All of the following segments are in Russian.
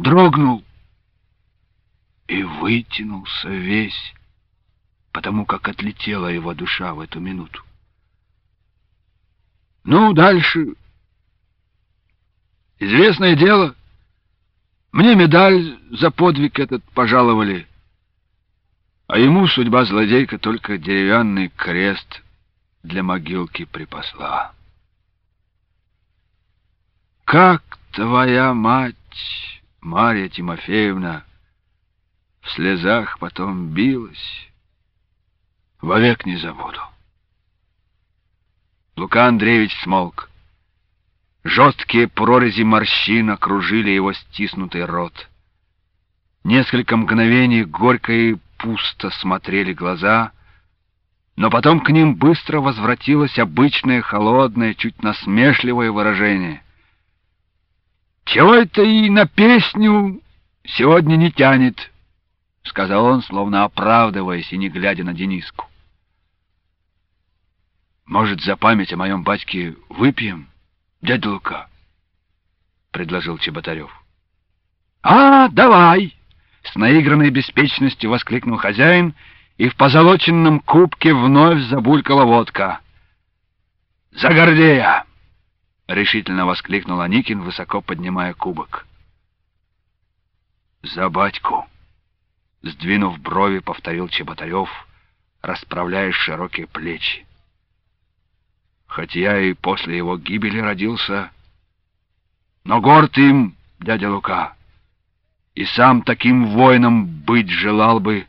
дрогнул и вытянулся весь, потому как отлетела его душа в эту минуту. Ну, дальше. Известное дело. Мне медаль за подвиг этот пожаловали, а ему судьба злодейка только деревянный крест для могилки припасла. Как твоя мать, Марья Тимофеевна, в слезах потом билась, вовек не забуду. Лука Андреевич смолк. Жесткие прорези морщин окружили его стиснутый рот. Несколько мгновений горько и пусто смотрели глаза, но потом к ним быстро возвратилось обычное холодное, чуть насмешливое выражение. «Чего это и на песню сегодня не тянет?» — сказал он, словно оправдываясь и не глядя на Дениску. «Может, за память о моем батьке выпьем, дядя Лука?» — предложил Чеботарев. «А, давай!» — с наигранной беспечностью воскликнул хозяин, и в позолоченном кубке вновь забулькала водка. «За Гордея!» — решительно воскликнул Аникин, высоко поднимая кубок. «За батьку!» — сдвинув брови, повторил Чеботарев, расправляя широкие плечи. «Хоть я и после его гибели родился, но горд им, дядя Лука, и сам таким воином быть желал бы».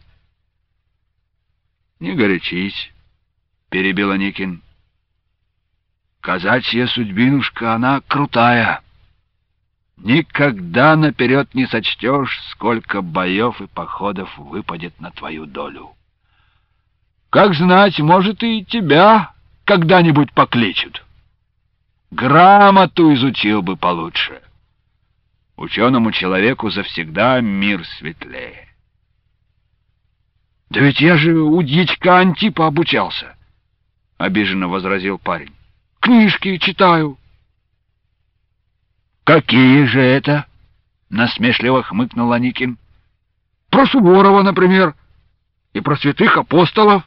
«Не горячись», — перебил Аникин. «Казачья судьбинушка, она крутая. Никогда наперед не сочтешь, сколько боев и походов выпадет на твою долю. Как знать, может, и тебя когда-нибудь покличут. Грамоту изучил бы получше. Ученому человеку завсегда мир светлее». «Да ведь я же у дьячка Антипа обучался», — обиженно возразил парень. «Книжки читаю». «Какие же это?» — насмешливо хмыкнул Аникин. «Про Суворова, например, и про святых апостолов».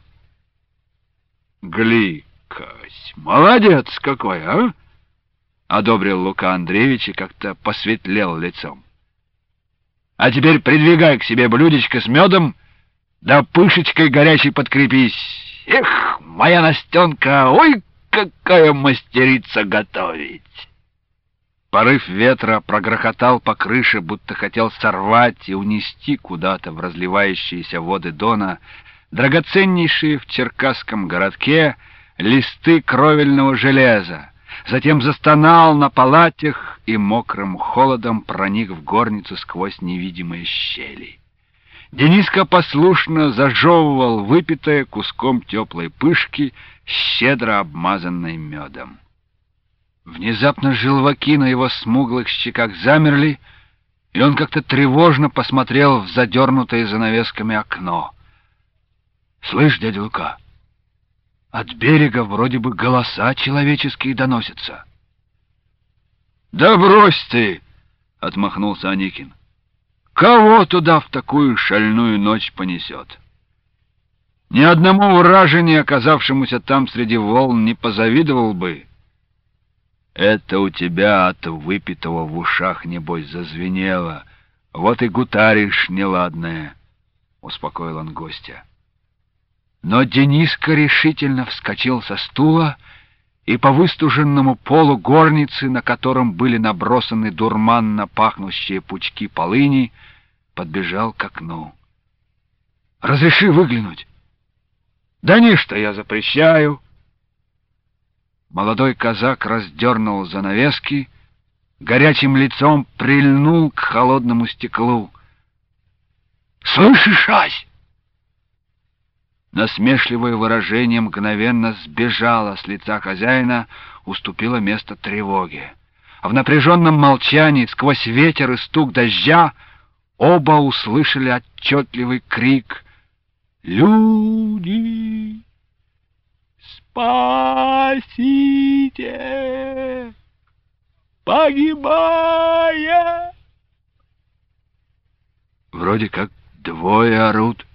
«Гли-кась, молодец какой, а?» — одобрил Лука Андреевич и как-то посветлел лицом. «А теперь придвигай к себе блюдечко с медом, да пышечкой горячей подкрепись. Эх, моя Настенка, ой, какая мастерица готовить!» Порыв ветра прогрохотал по крыше, будто хотел сорвать и унести куда-то в разливающиеся воды Дона драгоценнейшие в черкасском городке листы кровельного железа. Затем застонал на палатях и мокрым холодом проник в горницу сквозь невидимые щели. Дениска послушно зажевывал выпитое куском теплой пышки, щедро обмазанной медом. Внезапно желваки на его смуглых щеках замерли, и он как-то тревожно посмотрел в задернутое занавесками окно. «Слышь, дядя Лука, от берега вроде бы голоса человеческие доносятся». «Да брось ты!» — отмахнулся Аникин. «Кого туда в такую шальную ночь понесет? Ни одному вражине, оказавшемуся там среди волн, не позавидовал бы. Это у тебя от выпитого в ушах, небось, зазвенело. Вот и гутаришь неладное», — успокоил он гостя. Но Дениска решительно вскочил со стула и по выстуженному полу горницы, на котором были набросаны дурманно пахнущие пучки полыни, подбежал к окну. «Разреши выглянуть». «Да ничто я запрещаю». Молодой казак раздернул занавески, горячим лицом прильнул к холодному стеклу. «Слышишь, Ась?» Насмешливое выражение мгновенно сбежало с лица хозяина, уступило место тревоге. А в напряженном молчании, сквозь ветер и стук дождя, оба услышали отчетливый крик: «Люди, спасите! Погибая!» Вроде как двое орут.